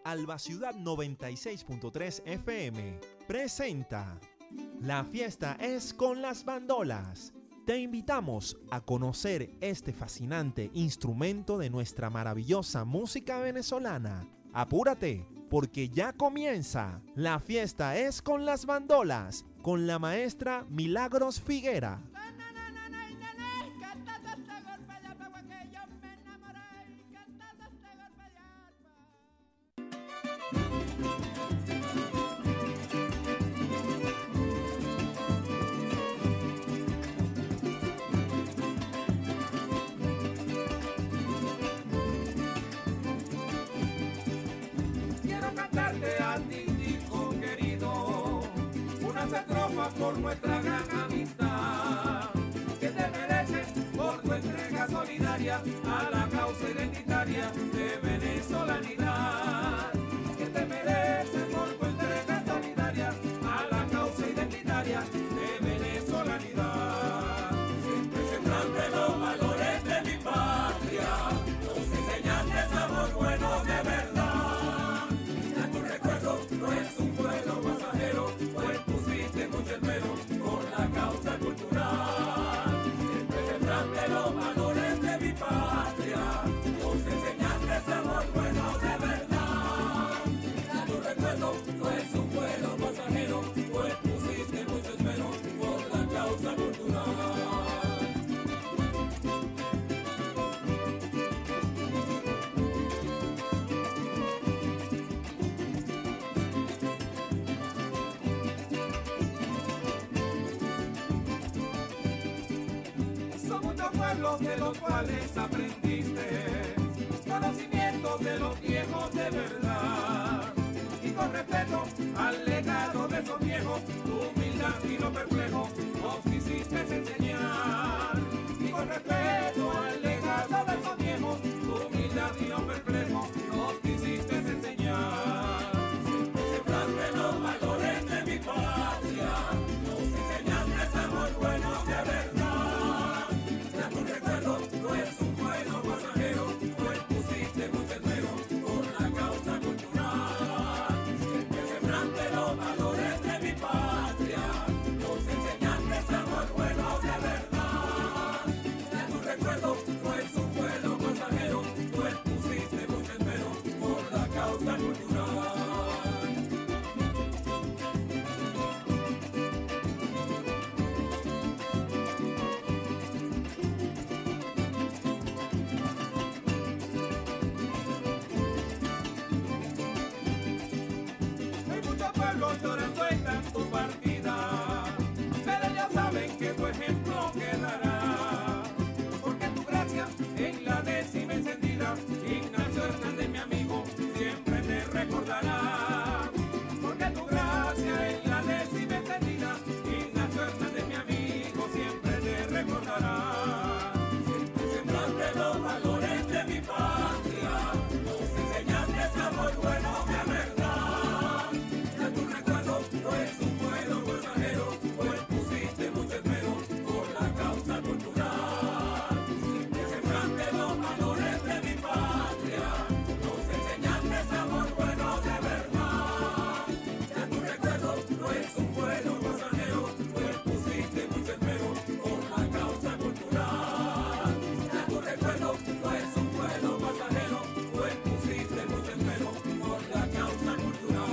Alba Ciudad 96.3 FM presenta La fiesta es con las bandolas. Te invitamos a conocer este fascinante instrumento de nuestra maravillosa música venezolana. Apúrate, porque ya comienza La fiesta es con las bandolas, con la maestra Milagros Figuera. Por nuestra gran amistad que te mereces por tu entrega solidaria a la causa identitaria de venezolanidad, que te mereces por tu entrega solidaria a la causa identitaria de venezolanidad. Siempre sembrante los valores de mi patria, nos enseñaste sabor bueno de verdad. Ya tu recuerdo no es un vuelo pasajero, pues pusiste mucho esmero por la causa cultural. Siempre sembraste los valores de mi patria, nos enseñaste sabor bueno de verdad. Ya tu recuerdo no es un vuelo pasajero, pues pusiste mucho esmero por la causa cultural. De los cuales aprendiste conocimientos de los viejos de verdad, y con respeto al legado de esos viejos, tu humildad y lo perplejo nos quisiste enseñar. Y con respeto al legado de esos viejos, tu humildad y lo perplejo nos quisiste enseñar. Siempre sembraste los valores de mi patria, nos enseñaste sabor bueno de verdad. No es un vuelo pasajero, pues pusiste mucho esmero por la causa cultural. Siempre sembraste los valores de mi patria, nos enseñaste sabor bueno de verdad. Ya tu recuerdo no es un vuelo pasajero, pues pusiste mucho esmero por la causa cultural. Llorando en tu partida, pero ya saben que tu ejemplo quedará, porque tu gracia en la décima encendida, Ignacio Hernández, mi amigo, siempre te recordará. Porque tu gracia en la décima encendida, Ignacio Hernández, mi amigo, siempre te recordará. Siempre sembraste los valores de mi patria, nos enseñaste sabor bueno de verdad. No es un vuelo pasajero, pues pusiste mucho esmero por la causa cultural. Siempre sembraste los valores de mi patria, nos enseñaste sabor bueno de verdad. Ya tu recuerdo no es un vuelo pasajero, pues pusiste mucho esmero por la causa cultural. Ya tu recuerdo no es un vuelo pasajero, pues pusiste mucho esmero por la causa cultural.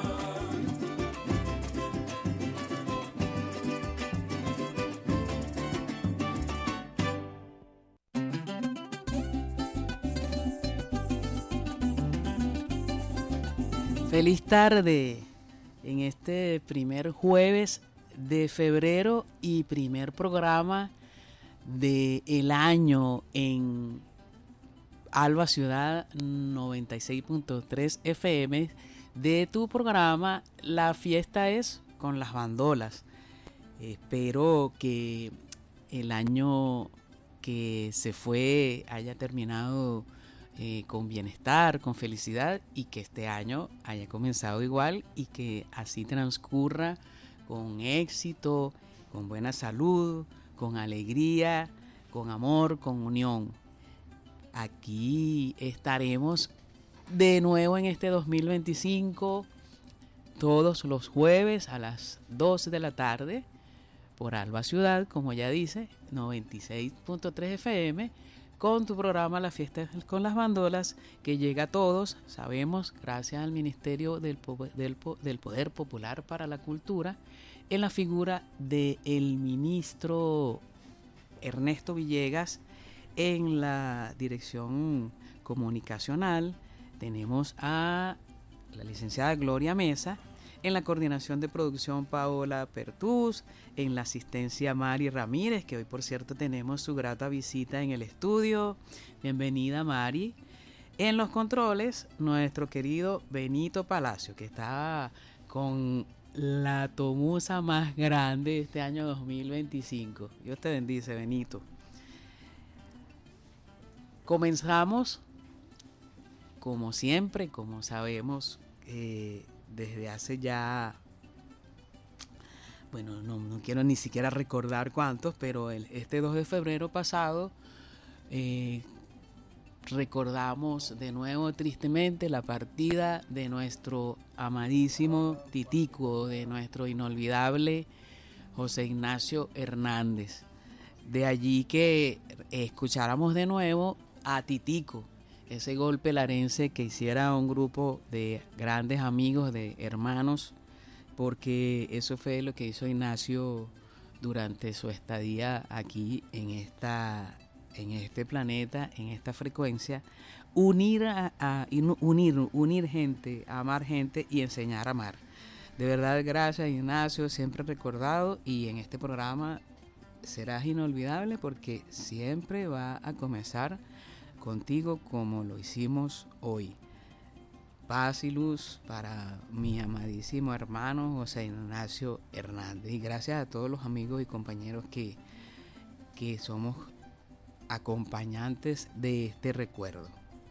Feliz tarde en este primer jueves de febrero y primer programa del año en Alba Ciudad 96.3 FM de tu programa La fiesta es con las bandolas. Espero que el año que se fue haya terminado con bienestar, con felicidad, y que este año haya comenzado igual y que así transcurra con éxito, con buena salud, con alegría, con amor, con unión. Aquí estaremos de nuevo en este 2025, todos los jueves a las 2 de la tarde, por Alba Ciudad, como ya dice, 96.3 FM, con tu programa La Fiesta con las Bandolas, que llega a todos, sabemos, gracias al Ministerio del Poder Popular para la Cultura, en la figura del ministro Ernesto Villegas. En la dirección comunicacional tenemos a la licenciada Gloria Mesa, en la coordinación de producción Paola Pertús, en la asistencia Mari Ramírez, que hoy por cierto tenemos su grata visita en el estudio. Bienvenida, Mari. En los controles, nuestro querido Benito Palacio, que está con la tomusa más grande de este año 2025. Dios te bendice, Benito. Comenzamos, como siempre, como sabemos, desde hace ya, bueno, no quiero ni siquiera recordar cuántos, pero este 2 de febrero pasado recordamos de nuevo tristemente la partida de nuestro amadísimo Titico, de nuestro inolvidable José Ignacio Hernández. De allí que escucháramos de nuevo a Titico, ese golpe larense que hiciera un grupo de grandes amigos, de hermanos, porque eso fue lo que hizo Ignacio durante su estadía aquí en este planeta, en esta frecuencia, unir gente, amar gente y enseñar a amar. De verdad, gracias, Ignacio, siempre recordado, y en este programa serás inolvidable porque siempre va a comenzar contigo como lo hicimos hoy. Paz y luz para mi amadísimo hermano José Ignacio Hernández, y gracias a todos los amigos y compañeros que somos acompañantes de este recuerdo.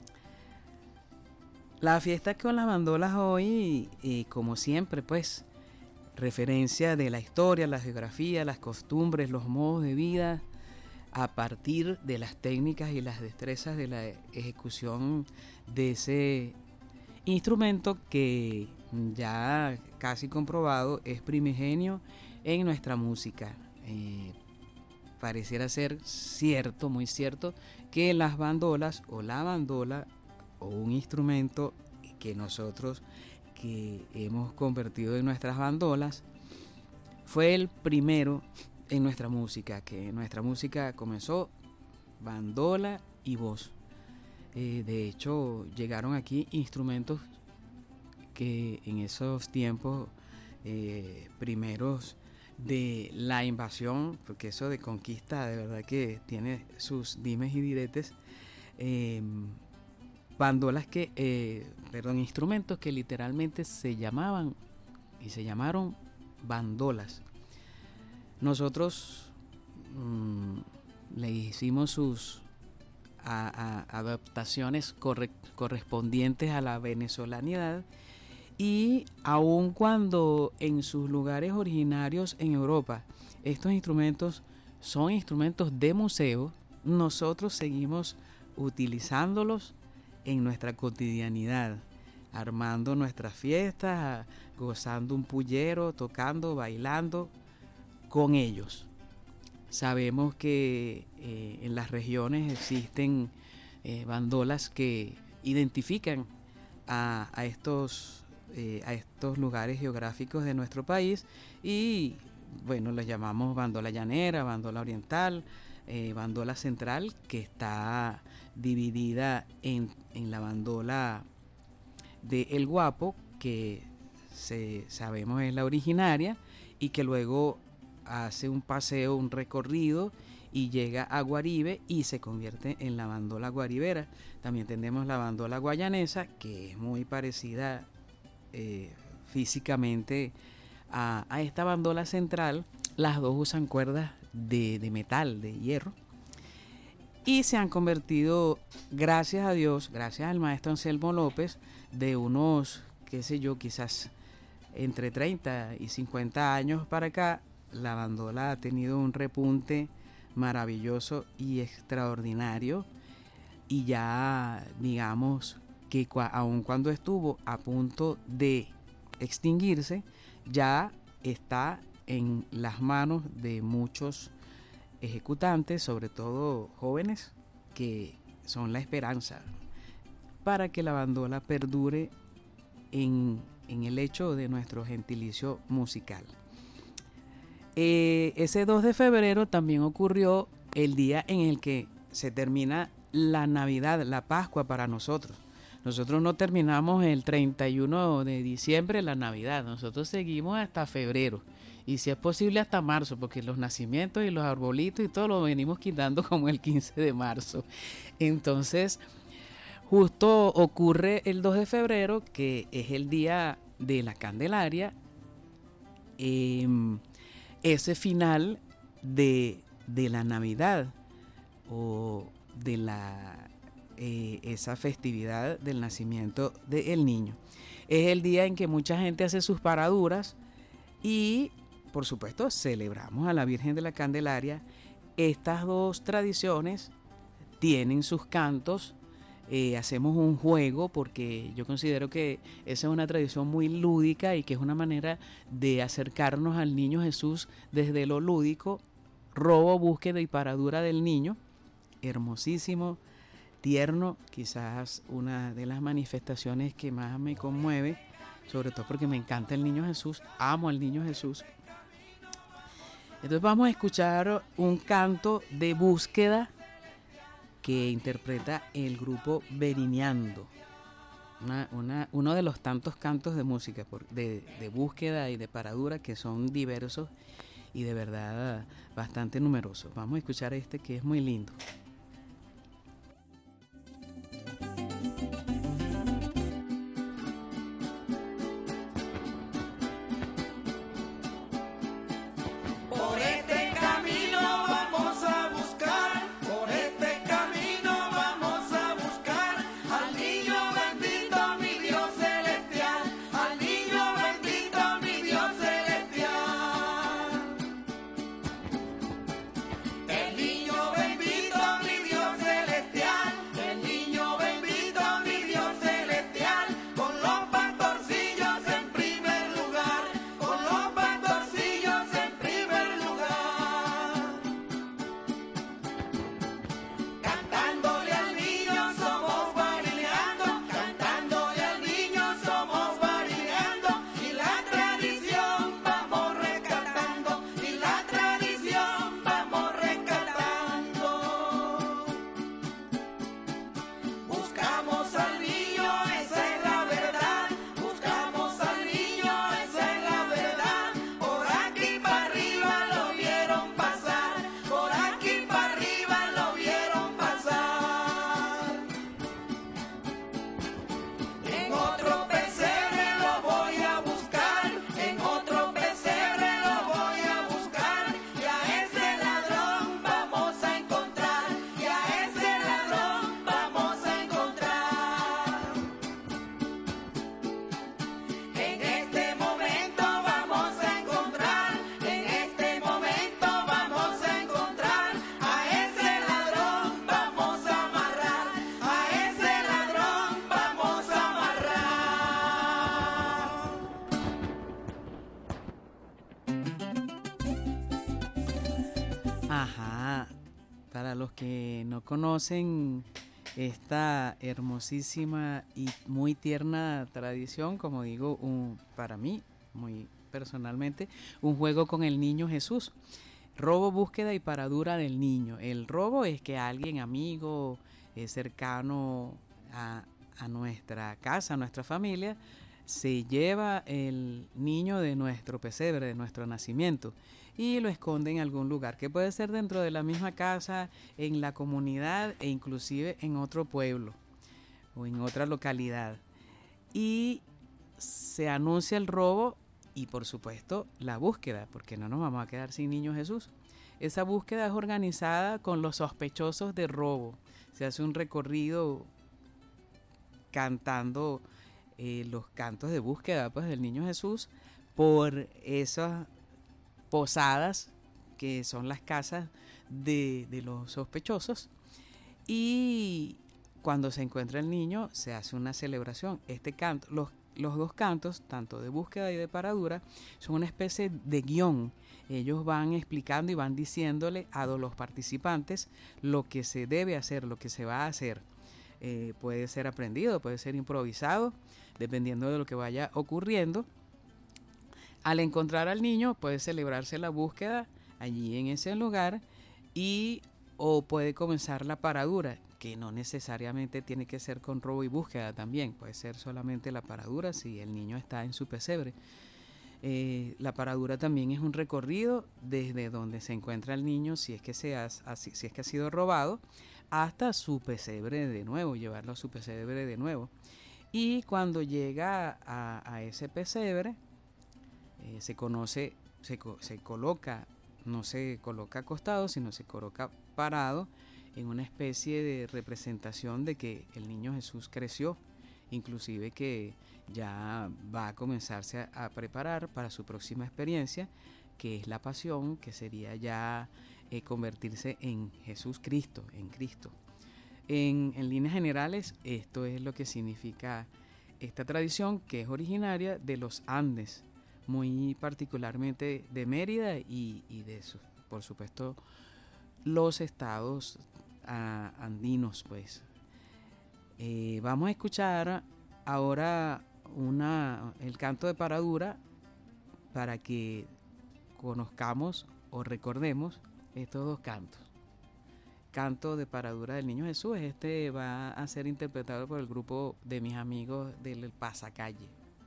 La fiesta con las bandolas hoy, como siempre, pues referencia de la historia, la geografía, las costumbres, los modos de vida, a partir de las técnicas y las destrezas de la ejecución de ese instrumento que ya casi comprobado es primigenio en nuestra música. Pareciera ser cierto, muy cierto, que las bandolas o la bandola o un instrumento que nosotros que hemos convertido en nuestras bandolas fue el primero en nuestra música, que nuestra música comenzó bandola y voz. De hecho, llegaron aquí instrumentos que en esos tiempos primeros de la invasión, porque eso de conquista de verdad que tiene sus dimes y diretes, instrumentos que literalmente se llamaban y se llamaron bandolas. Nosotros le hicimos sus adaptaciones correspondientes a la venezolanidad, y aun cuando en sus lugares originarios en Europa estos instrumentos son instrumentos de museo, nosotros seguimos utilizándolos en nuestra cotidianidad, armando nuestras fiestas, gozando un pullero, tocando, bailando con ellos. Sabemos que en las regiones existen bandolas que identifican a estos lugares geográficos de nuestro país, y bueno, las llamamos bandola llanera, bandola oriental, bandola central, que está dividida en la bandola de El Guapo, que sabemos es la originaria, y que luego hace un paseo, un recorrido, y llega a Guaribe y se convierte en la bandola guaribera. También tenemos la bandola guayanesa, que es muy parecida físicamente a esta bandola central. Las dos usan cuerdas de metal, de hierro, y se han convertido, gracias a Dios, gracias al maestro Anselmo López, de unos, qué sé yo, quizás entre 30 y 50 años para acá, la bandola ha tenido un repunte maravilloso y extraordinario, y ya digamos que aun cuando estuvo a punto de extinguirse, ya está en las manos de muchos ejecutantes, sobre todo jóvenes, que son la esperanza para que la bandola perdure en el hecho de nuestro gentilicio musical. Ese 2 de febrero también ocurrió el día en el que se termina la Navidad, la Pascua para nosotros. Nosotros no terminamos el 31 de diciembre la Navidad, nosotros seguimos hasta febrero y si es posible hasta marzo, porque los nacimientos y los arbolitos y todo lo venimos quitando como el 15 de marzo. Entonces, justo ocurre el 2 de febrero, que es el día de la Candelaria, ese final de la Navidad o de esa festividad del nacimiento del niño. Es el día en que mucha gente hace sus paraduras y, por supuesto, celebramos a la Virgen de la Candelaria. Estas dos tradiciones tienen sus cantos. Hacemos un juego porque yo considero que esa es una tradición muy lúdica y que es una manera de acercarnos al niño Jesús desde lo lúdico. Robo, búsqueda y paradura del niño, hermosísimo, tierno, quizás una de las manifestaciones que más me conmueve, sobre todo porque me encanta el niño Jesús, amo al niño Jesús. Entonces vamos a escuchar un canto de búsqueda que interpreta el grupo Verineando, uno de los tantos cantos de música de búsqueda y de paradura que son diversos y de verdad bastante numerosos. Vamos a escuchar este que es muy lindo. Ajá, para los que no conocen esta hermosísima y muy tierna tradición, como digo, para mí, muy personalmente, un juego con el niño Jesús. Robo, búsqueda y paradura del niño. El robo es que alguien, amigo, cercano a nuestra casa, a nuestra familia, se lleva el niño de nuestro pesebre, de nuestro nacimiento, y lo esconde en algún lugar, que puede ser dentro de la misma casa, en la comunidad e inclusive en otro pueblo o en otra localidad. Y se anuncia el robo y, por supuesto, la búsqueda, porque no nos vamos a quedar sin niño Jesús. Esa búsqueda es organizada con los sospechosos de robo. Se hace un recorrido cantando los cantos de búsqueda, pues, del niño Jesús por esas posadas que son las casas de los sospechosos, y cuando se encuentra el niño se hace una celebración. Este canto, los dos cantos, tanto de búsqueda y de paradura, son una especie de guión. Ellos van explicando y van diciéndole a los participantes lo que se debe hacer, lo que se va a hacer. Puede ser aprendido, puede ser improvisado, dependiendo de lo que vaya ocurriendo. Al encontrar al niño puede celebrarse la búsqueda allí en ese lugar o puede comenzar la paradura, que no necesariamente tiene que ser con robo y búsqueda también, puede ser solamente la paradura si el niño está en su pesebre. La paradura también es un recorrido desde donde se encuentra el niño, si es que ha sido robado, hasta su pesebre de nuevo, llevarlo a su pesebre de nuevo. Y cuando llega a ese pesebre, se coloca, no se coloca acostado, sino se coloca parado en una especie de representación de que el niño Jesús creció, inclusive que ya va a comenzarse a preparar para su próxima experiencia, que es la pasión, que sería ya convertirse en Jesús Cristo, en Cristo. En líneas generales, esto es lo que significa esta tradición, que es originaria de los Andes, muy particularmente de Mérida y por supuesto, los estados andinos, pues. Vamos a escuchar ahora el canto de paradura para que conozcamos o recordemos estos dos cantos. Canto de paradura del Niño Jesús, va a ser interpretado por el grupo de mis amigos del Pasacalle.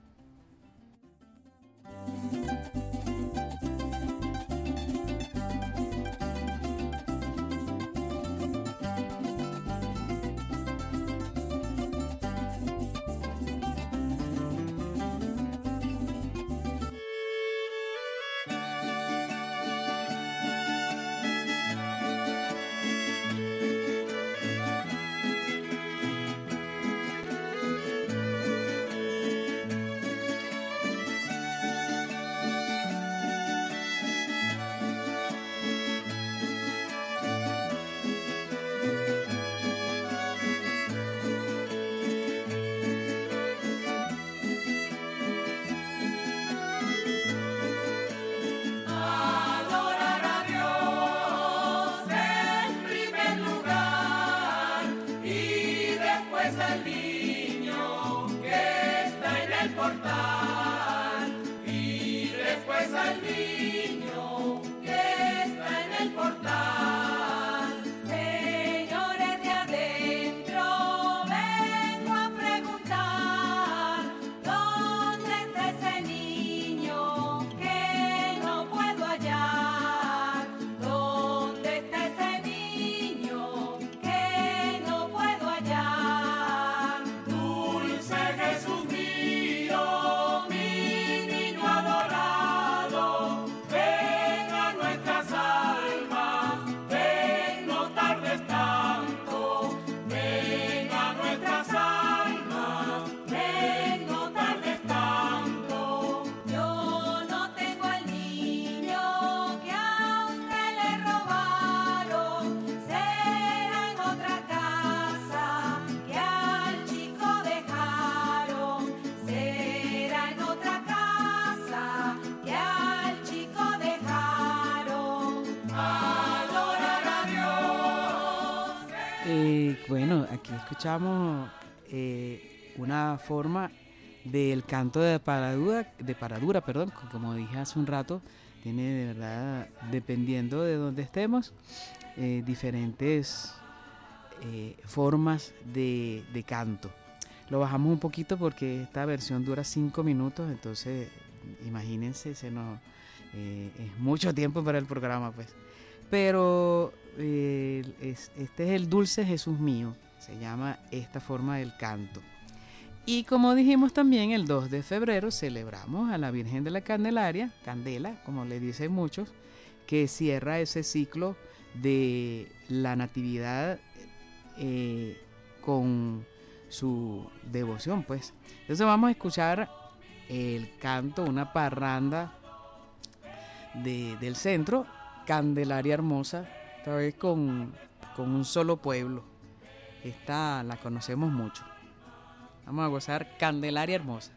Bueno, aquí escuchamos una forma del canto de paradura, como dije hace un rato, tiene de verdad, dependiendo de donde estemos, diferentes formas de canto. Lo bajamos un poquito porque esta versión dura 5 minutos, entonces imagínense, es mucho tiempo para el programa, pues. Pero este es el Dulce Jesús Mío, se llama esta forma del canto. Y como dijimos también, el 2 de febrero celebramos a la Virgen de la Candelaria, Candela, como le dicen muchos, que cierra ese ciclo de la Natividad con su devoción, pues. Entonces vamos a escuchar el canto, una parranda del centro, Candelaria Hermosa, esta vez con un solo pueblo. Esta la conocemos mucho. Vamos a gozar Candelaria Hermosa.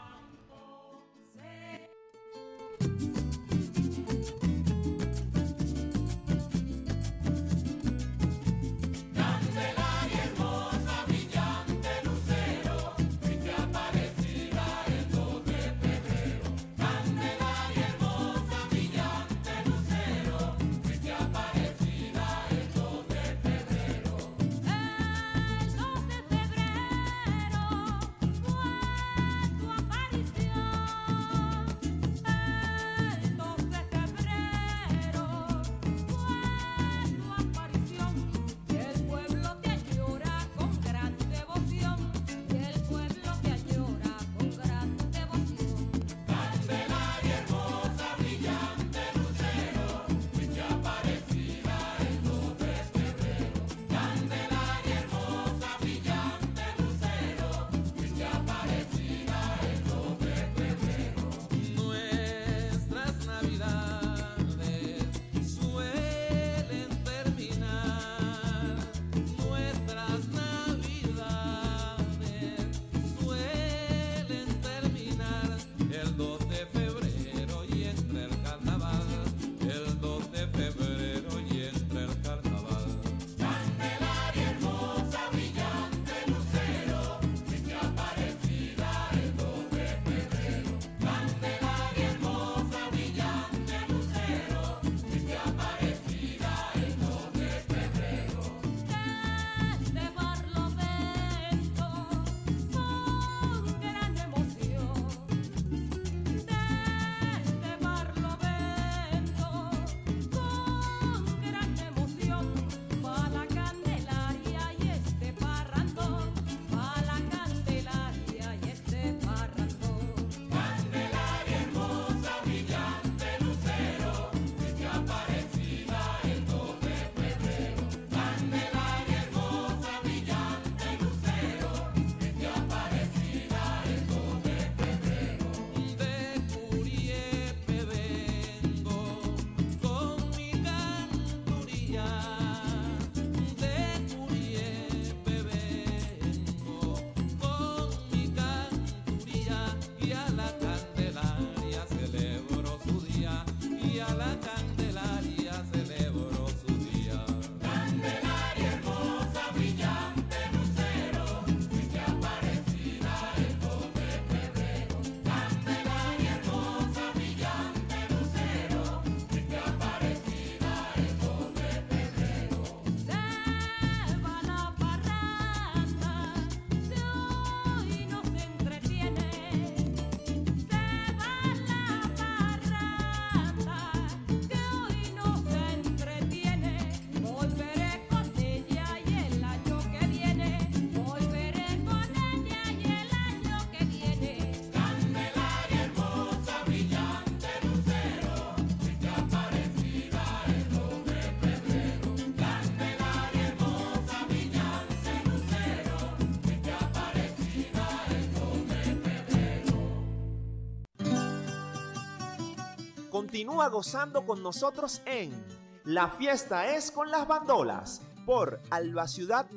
Continúa gozando con nosotros en La Fiesta es con las Bandolas por Alba Ciudad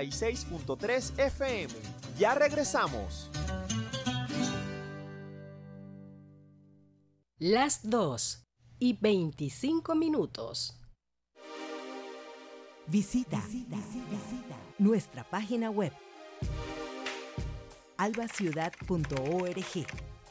96.3 FM. Ya regresamos. Las 2:25. Visita nuestra página web albaciudad.org.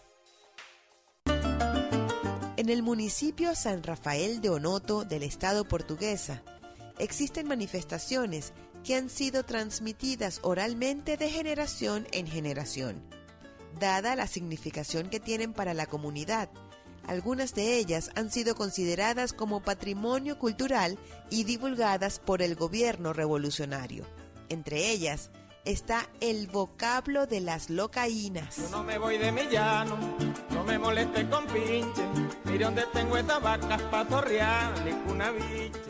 En el municipio San Rafael de Onoto del estado Portuguesa existen manifestaciones que han sido transmitidas oralmente de generación en generación. Dada la significación que tienen para la comunidad, algunas de ellas han sido consideradas como patrimonio cultural y divulgadas por el gobierno revolucionario. Entre ellas está el vocablo de las locaínas. Yo no me voy de mi llano, no me moleste con pinche. Mire donde tengo estas vacas pa' zorrearle una biche.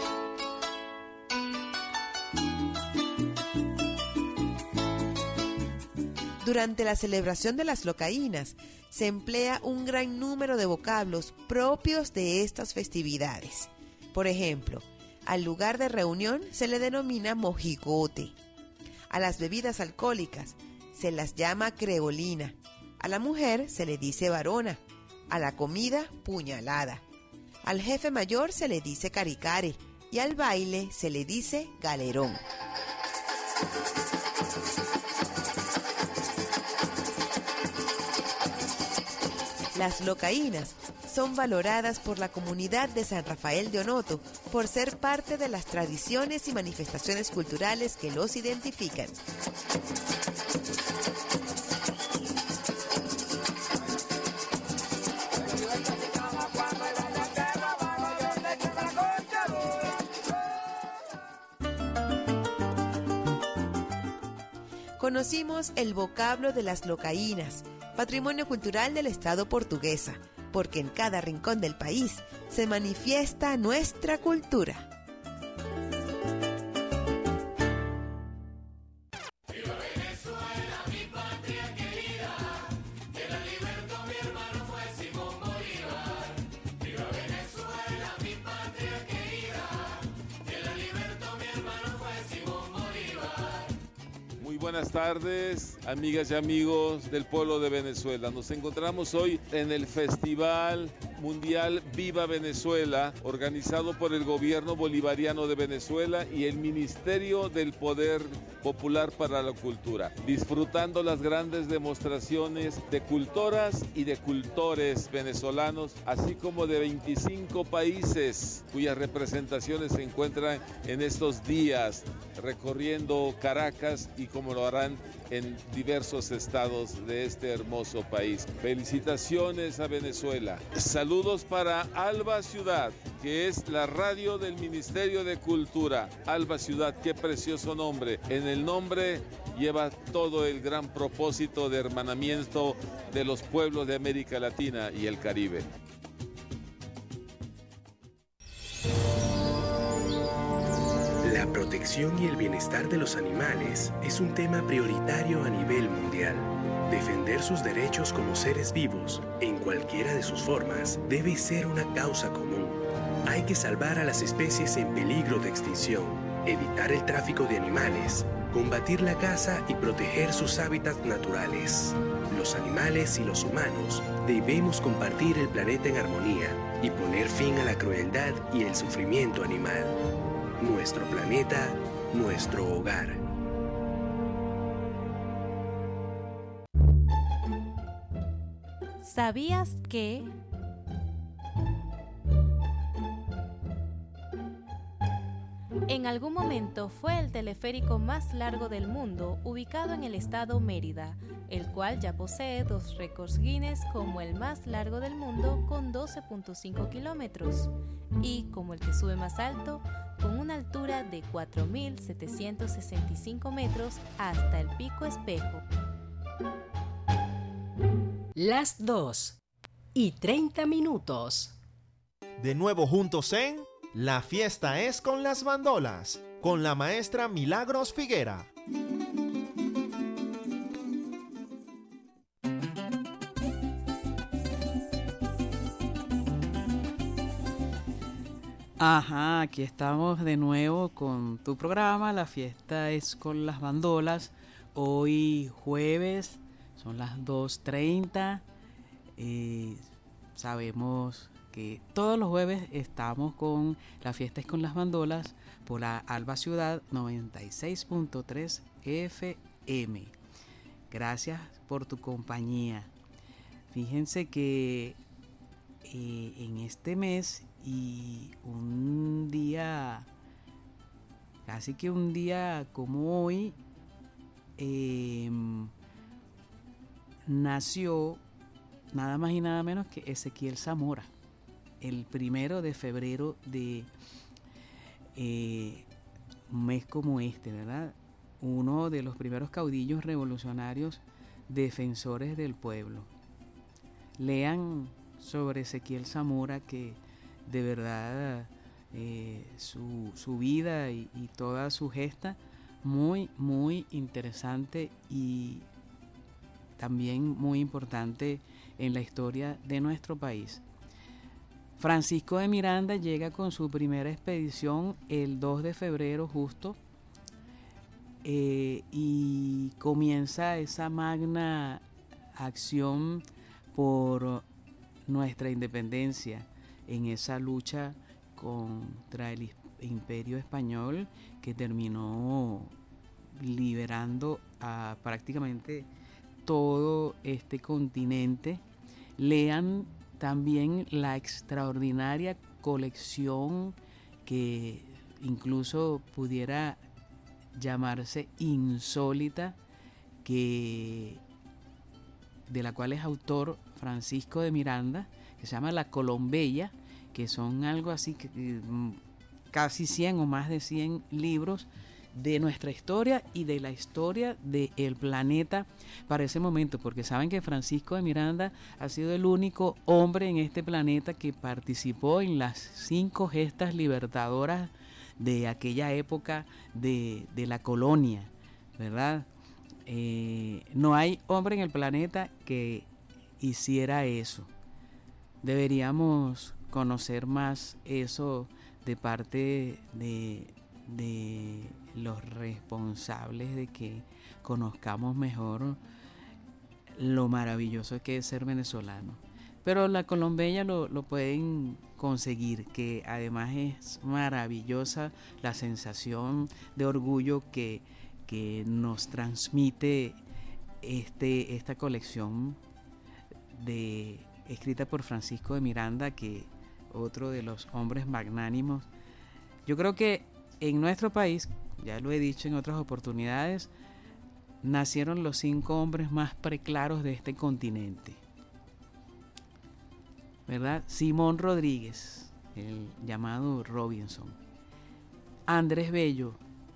Durante la celebración de las locaínas se emplea un gran número de vocablos propios de estas festividades. Por ejemplo, al lugar de reunión se le denomina mojigote, A las bebidas alcohólicas se las llama creolina. A la mujer se le dice varona. A la comida, puñalada. Al jefe mayor se le dice caricare y al baile se le dice galerón. Las locaínas son valoradas por la comunidad de San Rafael de Onoto por ser parte de las tradiciones y manifestaciones culturales que los identifican. Conocimos el vocablo de las locaínas, patrimonio cultural del Estado Portuguesa, porque en cada rincón del país se manifiesta nuestra cultura. Buenas tardes, amigas y amigos del pueblo de Venezuela. Nos encontramos hoy en el Festival Mundial Viva Venezuela, organizado por el Gobierno Bolivariano de Venezuela y el Ministerio del Poder Popular para la Cultura, disfrutando las grandes demostraciones de cultoras y de cultores venezolanos, así como de 25 países cuyas representaciones se encuentran en estos días recorriendo Caracas y como lo harán en diversos estados de este hermoso país. Felicitaciones a Venezuela. Saludos para Alba Ciudad, que es la radio del Ministerio de Cultura. Alba Ciudad, qué precioso nombre. En el nombre lleva todo el gran propósito de hermanamiento de los pueblos de América Latina y el Caribe. La protección y el bienestar de los animales es un tema prioritario a nivel mundial. Defender sus derechos como seres vivos, en cualquiera de sus formas, debe ser una causa común. Hay que salvar a las especies en peligro de extinción, evitar el tráfico de animales, combatir la caza y proteger sus hábitats naturales. Los animales y los humanos debemos compartir el planeta en armonía y poner fin a la crueldad y el sufrimiento animal. Nuestro planeta, nuestro hogar. ¿Sabías que? En algún momento fue el teleférico más largo del mundo, ubicado en el estado Mérida, el cual ya posee 2 récords Guinness como el más largo del mundo con 12.5 kilómetros y como el que sube más alto con una altura de 4.765 metros hasta el Pico Espejo. Las 2:30. De nuevo juntos en La Fiesta es con las Bandolas, con la maestra Milagros Figuera. Ajá, aquí estamos de nuevo con tu programa, La Fiesta es con las Bandolas. Hoy jueves, son las 2:30. Sabemos que todos los jueves estamos con La Fiesta es con las Bandolas por la Alba Ciudad 96.3 FM. Gracias por tu compañía. Fíjense que en este mes y un día, casi que un día como hoy, nació nada más y nada menos que Ezequiel Zamora, el 1 de febrero de un mes como este, ¿verdad? Uno de los primeros caudillos revolucionarios defensores del pueblo. Lean sobre Ezequiel Zamora, que de verdad su vida y toda su gesta muy, muy interesante y también muy importante en la historia de nuestro país. Francisco de Miranda llega con su primera expedición el 2 de febrero justo y comienza esa magna acción por nuestra independencia en esa lucha contra el Imperio Español, que terminó liberando a prácticamente todo este continente. Lean también la extraordinaria colección que incluso pudiera llamarse insólita, de la cual es autor Francisco de Miranda, que se llama La Colombella, que son algo así que casi 100 o más de 100 libros de nuestra historia y de la historia del planeta para ese momento, porque saben que Francisco de Miranda ha sido el único hombre en este planeta que participó en las 5 gestas libertadoras de aquella época de la colonia, ¿verdad? No hay hombre en el planeta que hiciera eso. Deberíamos conocer más eso de parte de los responsables de que conozcamos mejor lo maravilloso que es ser venezolano. Pero la Colombella lo pueden conseguir, que además es maravillosa la sensación de orgullo que nos transmite esta colección escrita por Francisco de Miranda, que otro de los hombres magnánimos. Yo creo que en nuestro país, ya lo he dicho en otras oportunidades, nacieron los 5 hombres más preclaros de este continente, ¿verdad? Simón Rodríguez, el llamado Robinson. Andrés Bello,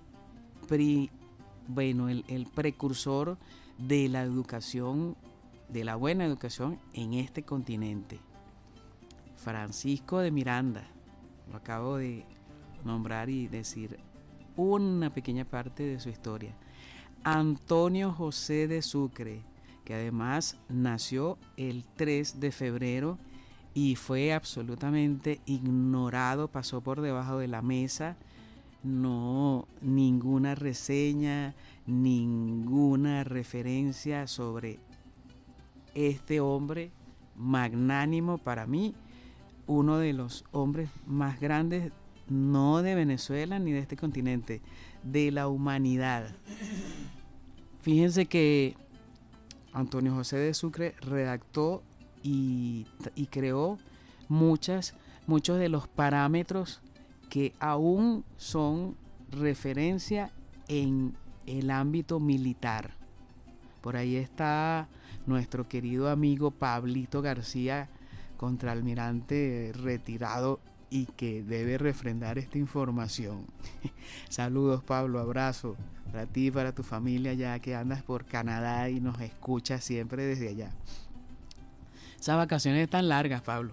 el precursor de la educación, de la buena educación en este continente. Francisco de Miranda, lo acabo de nombrar y decir una pequeña parte de su historia. Antonio José de Sucre, que además nació el 3 de febrero y fue absolutamente ignorado, pasó por debajo de la mesa, no ninguna reseña, ninguna referencia sobre este hombre magnánimo, para mí uno de los hombres más grandes, no de Venezuela ni de este continente, de la humanidad. Fíjense que Antonio José de Sucre redactó y creó muchos de los parámetros que aún son referencia en el ámbito militar. Por ahí está nuestro querido amigo Pablito García, contraalmirante retirado y que debe refrendar esta información. Saludos, Pablo, abrazo para ti y para tu familia, ya que andas por Canadá y nos escuchas siempre desde allá. Esas vacaciones tan largas, Pablo.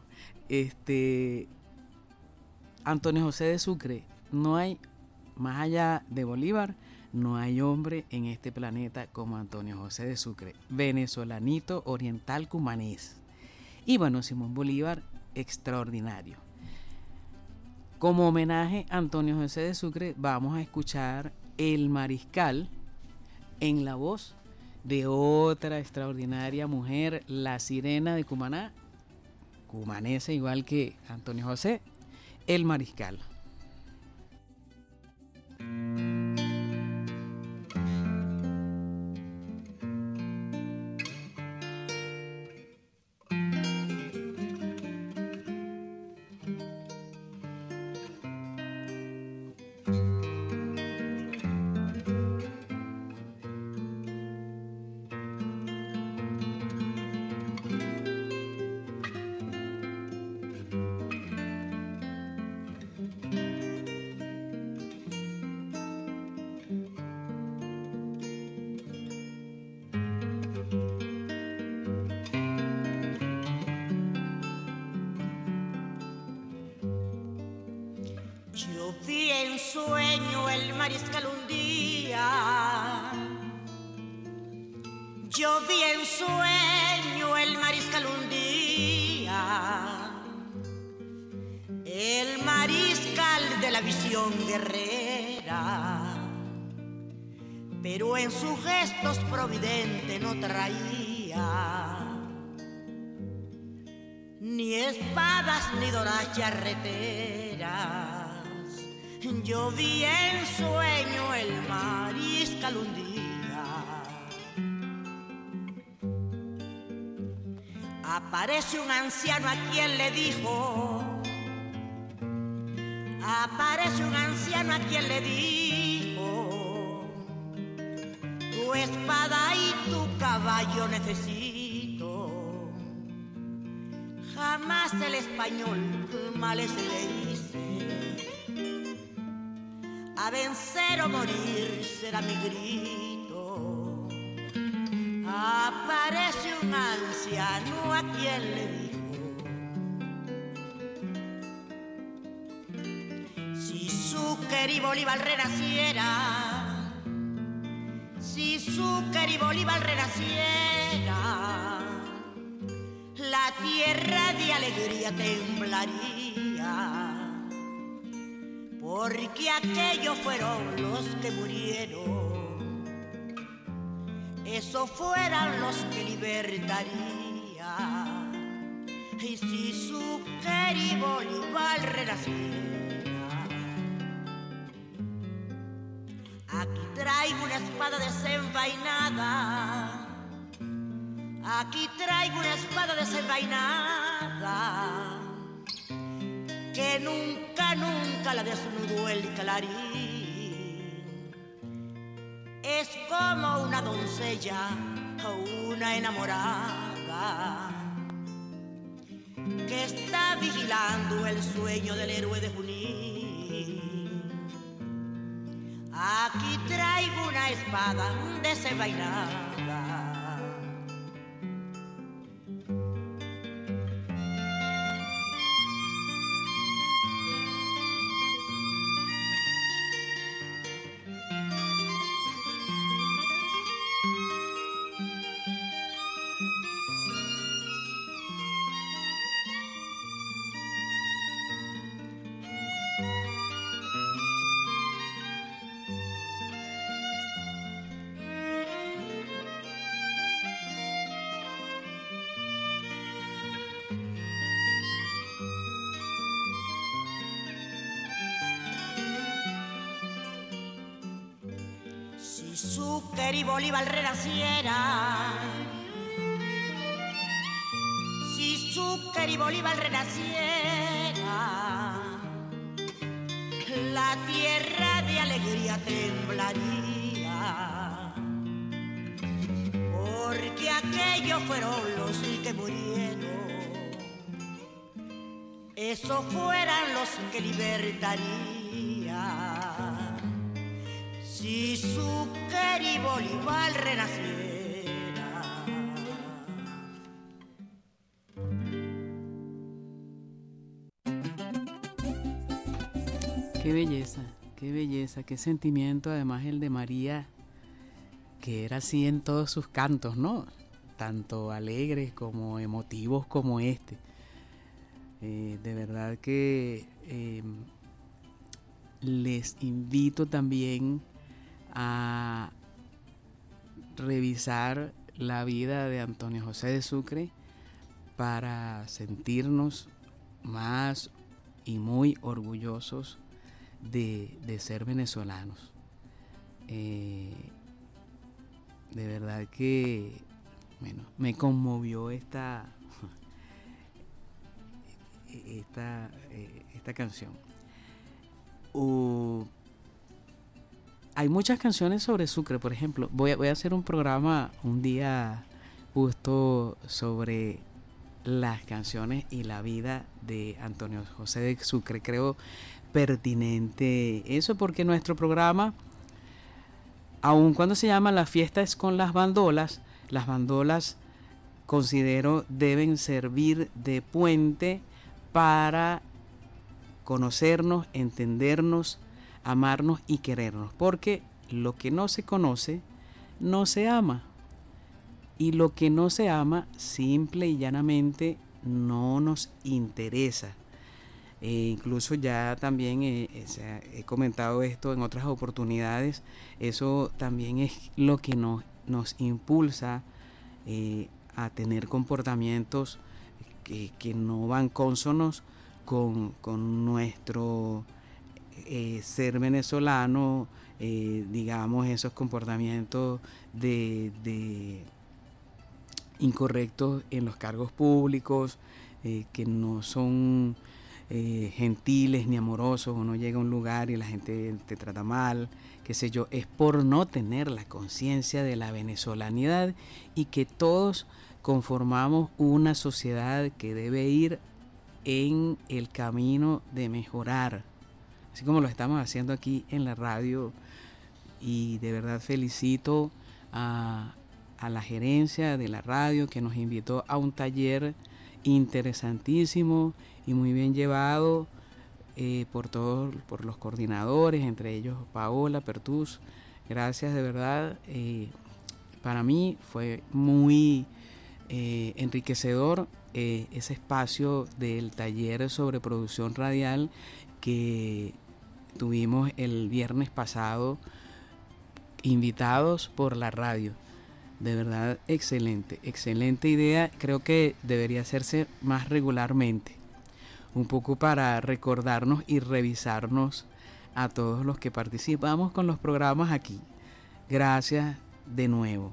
Antonio José de Sucre, no hay, más allá de Bolívar, no hay hombre en este planeta como Antonio José de Sucre, venezolanito oriental cumanés. Y bueno, Simón Bolívar, extraordinario. Como homenaje a Antonio José de Sucre, vamos a escuchar El Mariscal en la voz de otra extraordinaria mujer, la sirena de Cumaná, cumanesa igual que Antonio José, El Mariscal. Yo vi en sueño el mariscal un día. Yo vi en sueño el mariscal un día. El mariscal de la visión guerrera. pero en sus gestos providente no traía ni espadas ni doras charreteras. Yo vi en sueño el mariscal un día. Aparece un anciano a quien le dijo. Aparece un anciano a quien le dijo: tu espada y tu caballo necesito. Jamás el español males le hice. A vencer o morir será mi grito. Aparece un anciano a quien le dijo: si Zúcar y Bolívar renaciera, si Zúcar y Bolívar renaciera, la tierra de alegría temblaría. Porque aquellos fueron los que murieron, esos fueran los que libertaría. Y si Zúcar y Bolívar renaciera, aquí traigo una espada desenvainada, aquí traigo una espada desenvainada, que nunca, nunca la desnudó el clarín. Es como una doncella o una enamorada que está vigilando el sueño del héroe de Junín. Aquí traigo una espada desenvainada. Si Zúcar y Bolívar renaciera, si Zúcar y Bolívar renaciera, la tierra de alegría temblaría. Porque aquellos fueron los que murieron, esos fueran los que libertaría. Si Zúcar y Bolívar renaciera. qué belleza, qué sentimiento, además el de María, que era así en todos sus cantos, ¿no? Tanto alegres como emotivos como este. De verdad que les invito también a revisar la vida de Antonio José de Sucre para sentirnos más y muy orgullosos de ser venezolanos. De verdad que, bueno, me conmovió esta canción. Hay muchas canciones sobre Sucre, por ejemplo. Voy a hacer un programa un día justo sobre las canciones y la vida de Antonio José de Sucre. Creo pertinente eso, porque nuestro programa, aun cuando se llama La Fiesta es con las bandolas considero deben servir de puente para conocernos, entendernos, amarnos y querernos, porque lo que no se conoce no se ama, y lo que no se ama simple y llanamente no nos interesa. Incluso ya también he comentado esto en otras oportunidades. Eso también es lo que nos impulsa a tener comportamientos que no van cónsonos con nuestro ser venezolano, digamos, esos comportamientos de incorrectos en los cargos públicos, que no son gentiles ni amorosos. Uno llega a un lugar y la gente te trata mal, qué sé yo. Es por no tener la conciencia de la venezolanidad y que todos conformamos una sociedad que debe ir en el camino de mejorar, así como lo estamos haciendo aquí en la radio. Y de verdad felicito a la gerencia de la radio, que nos invitó a un taller interesantísimo y muy bien llevado por los coordinadores, entre ellos Paola Pertús. Gracias, de verdad. Para mí fue muy enriquecedor ese espacio del taller sobre producción radial que tuvimos el viernes pasado, invitados por la radio. De verdad, excelente idea. Creo que debería hacerse más regularmente, un poco para recordarnos y revisarnos a todos los que participamos con los programas aquí. Gracias de nuevo.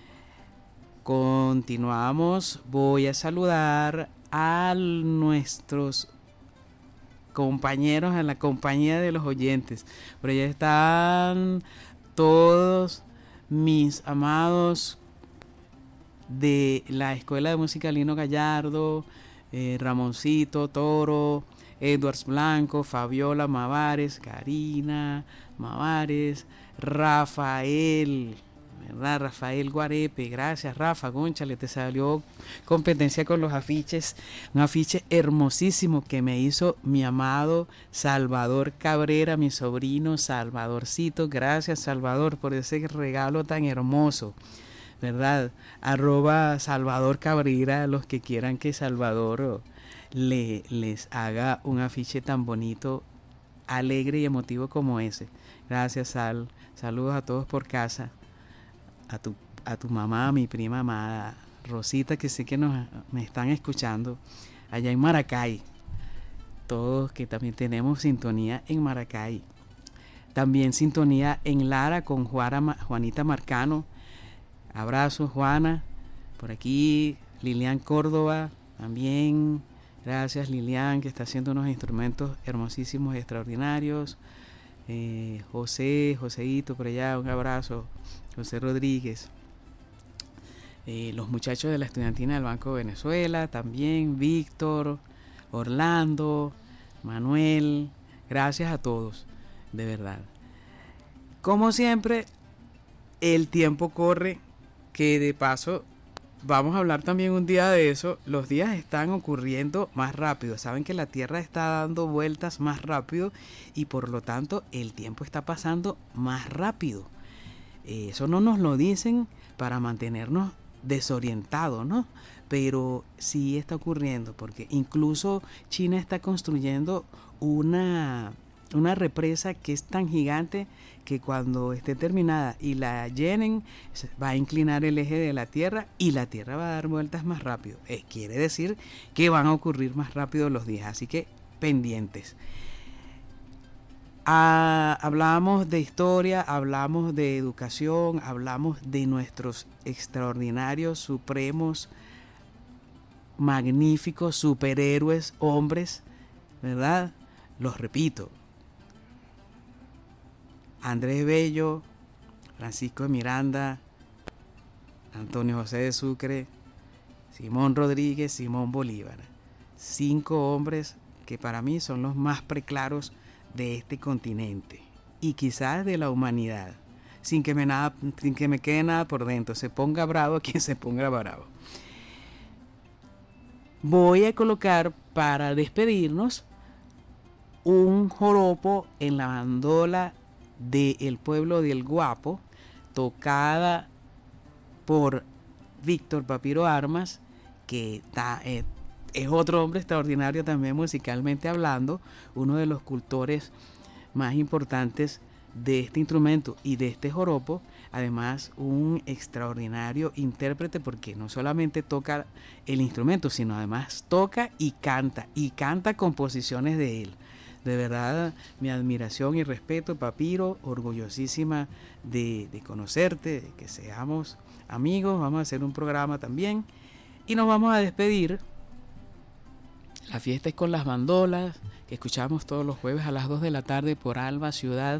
Continuamos. Voy a saludar a nuestros compañeros en la compañía de los oyentes. Por allá están todos mis amados de la Escuela de Música Lino Gallardo, Ramoncito Toro, Edwards Blanco, Fabiola Mavares, Karina Mavares, Rafael, ¿verdad? Rafael Guarepe. Gracias, Rafa. Gónchale, te salió competencia con los afiches. Un afiche hermosísimo que me hizo mi amado Salvador Cabrera, mi sobrino Salvadorcito. Gracias, Salvador, por ese regalo tan hermoso, ¿verdad? @ Salvador Cabrera, los que quieran que Salvador les haga un afiche tan bonito, alegre y emotivo como ese. Gracias, Sal. Saludos a todos por casa. A tu mamá, mi prima amada, Rosita, que sé que me están escuchando allá en Maracay. Todos que también tenemos sintonía en Maracay. También sintonía en Lara con Juanita Marcano. Abrazos, Juana. Por aquí, Lilian Córdoba, también. Gracias, Lilian, que está haciendo unos instrumentos hermosísimos y extraordinarios. Joseito, por allá, un abrazo. José Rodríguez. Los muchachos de la estudiantina del Banco de Venezuela, también Víctor, Orlando, Manuel. Gracias a todos, de verdad. Como siempre, el tiempo corre, que de paso vamos a hablar también un día de eso. Los días están ocurriendo más rápido. Saben que la Tierra está dando vueltas más rápido y por lo tanto el tiempo está pasando más rápido. Eso no nos lo dicen para mantenernos desorientados, ¿no? Pero sí está ocurriendo, porque incluso China está construyendo una represa que es tan gigante que cuando esté terminada y la llenen, va a inclinar el eje de la Tierra y la Tierra va a dar vueltas más rápido. Quiere decir que van a ocurrir más rápido los días, así que pendientes. Hablamos de historia, hablamos de educación, hablamos de nuestros extraordinarios, supremos, magníficos superhéroes, hombres, ¿verdad? Los repito: Andrés Bello, Francisco de Miranda, Antonio José de Sucre, Simón Rodríguez, Simón Bolívar. 5 hombres que para mí son los más preclaros de este continente y quizás de la humanidad, sin que me quede nada por dentro. Se ponga bravo quien se ponga bravo. Voy a colocar, para despedirnos, un joropo en la bandola del pueblo del Guapo, tocada por Víctor Papiro Armas, que es otro hombre extraordinario también musicalmente hablando, uno de los cultores más importantes de este instrumento y de este joropo, además un extraordinario intérprete porque no solamente toca el instrumento, sino además toca y canta composiciones de él. De verdad, mi admiración y respeto, Papiro, orgullosísima de conocerte, de que seamos amigos. Vamos a hacer un programa también y nos vamos a despedir. La fiesta es con las bandolas, que escuchamos todos los jueves a las 2 de la tarde por Alba Ciudad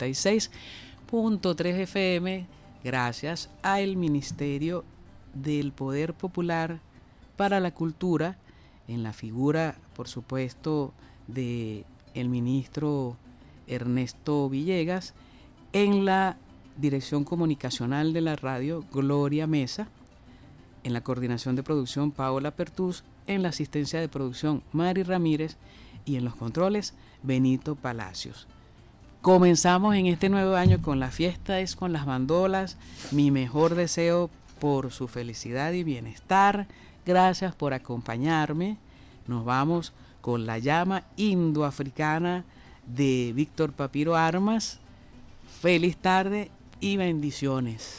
96.3 FM, gracias al Ministerio del Poder Popular para la Cultura, en la figura, por supuesto, de el ministro Ernesto Villegas, en la dirección comunicacional de la radio Gloria Mesa, en la coordinación de producción Paola Pertús, en la asistencia de producción Mari Ramírez y en los controles Benito Palacios. Comenzamos en este nuevo año con la fiesta es con las bandolas. Mi mejor deseo por su felicidad y bienestar. Gracias por acompañarme. Nos vamos con la llama indoafricana de Víctor Papiro Armas. Feliz tarde y bendiciones.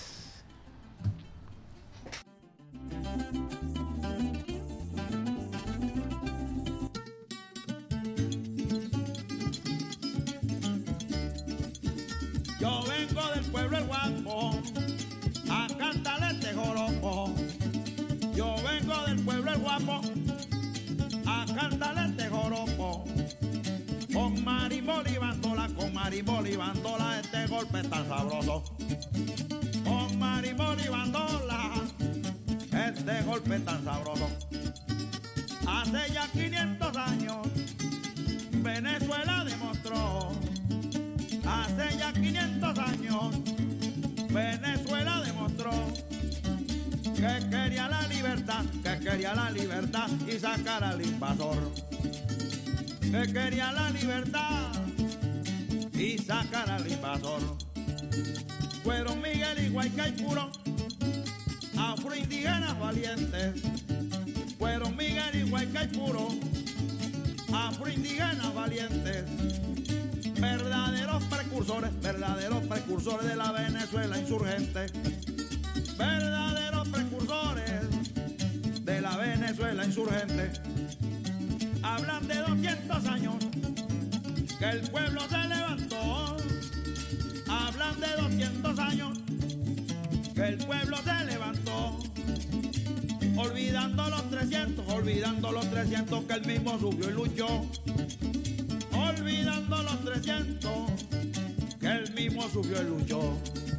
Yo vengo del pueblo El Guapo a cantarle este joropo. Yo vengo del pueblo El Guapo a cantarle este joropo. Con marimbol y bandola, este golpe es tan sabroso. Con marimbol y bandola, este golpe es tan sabroso. Hace ya 500 años, Venezuela demostró. Hace ya 500 años, Venezuela demostró que quería la libertad y sacar al invasor. Que quería la libertad y sacar al invasor. Fueron Miguel y Guaycaipuro, afroindígenas valientes. Fueron Miguel y Guaycaipuro, afroindígenas valientes. Verdaderos precursores de la Venezuela insurgente. Verdaderos precursores de la Venezuela insurgente. Hablan de 200 años que el pueblo se levantó. Hablan de 200 años que el pueblo se levantó. Olvidando los 300 que él mismo sufrió y luchó. Olvidando los 300 que él mismo sufrió y luchó.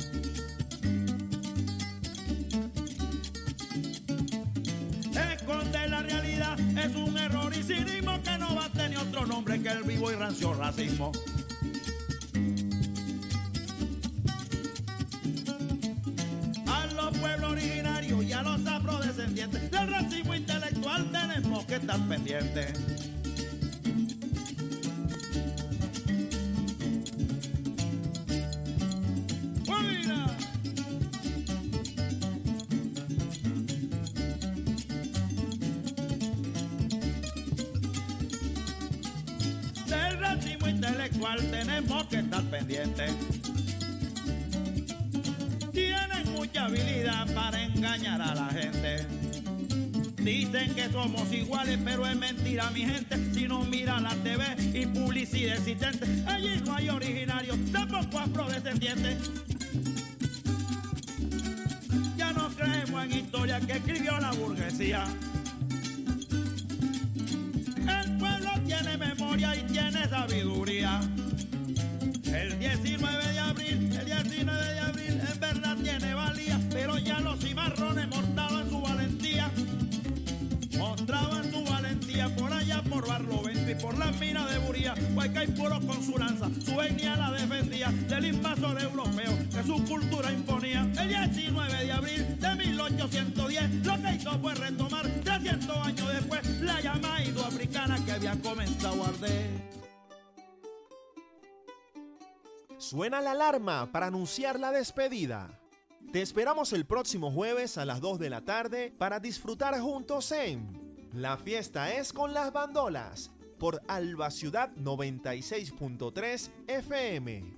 Esconder la realidad es un error y cinismo que no va a tener otro nombre que el vivo y rancio racismo. A los pueblos originarios y a los afrodescendientes del racismo intelectual tenemos que estar pendientes. Tenemos que estar pendientes. Tienen mucha habilidad para engañar a la gente. Dicen que somos iguales, pero es mentira, mi gente. Si no miran la TV y publicidad existente, allí no hay originarios, tampoco afrodescendientes. Ya no creemos en historia que escribió la burguesía. El pueblo tiene memoria y tiene sabiduría. El 19 de abril en verdad tiene valía, pero ya los cimarrones mostraban su valentía. Mostraban su valentía por allá por Barlovento y por las minas de Buría. Guaycaipuro con su lanza, su etnia la defendía del invasor europeo que su cultura imponía. El 19 de abril de 1810 lo que hizo fue retomar 300 años después la llama indoafricana que había comenzado a arder. Suena la alarma para anunciar la despedida. Te esperamos el próximo jueves a las 2 de la tarde para disfrutar juntos en La fiesta es con las bandolas por Alba Ciudad 96.3 FM.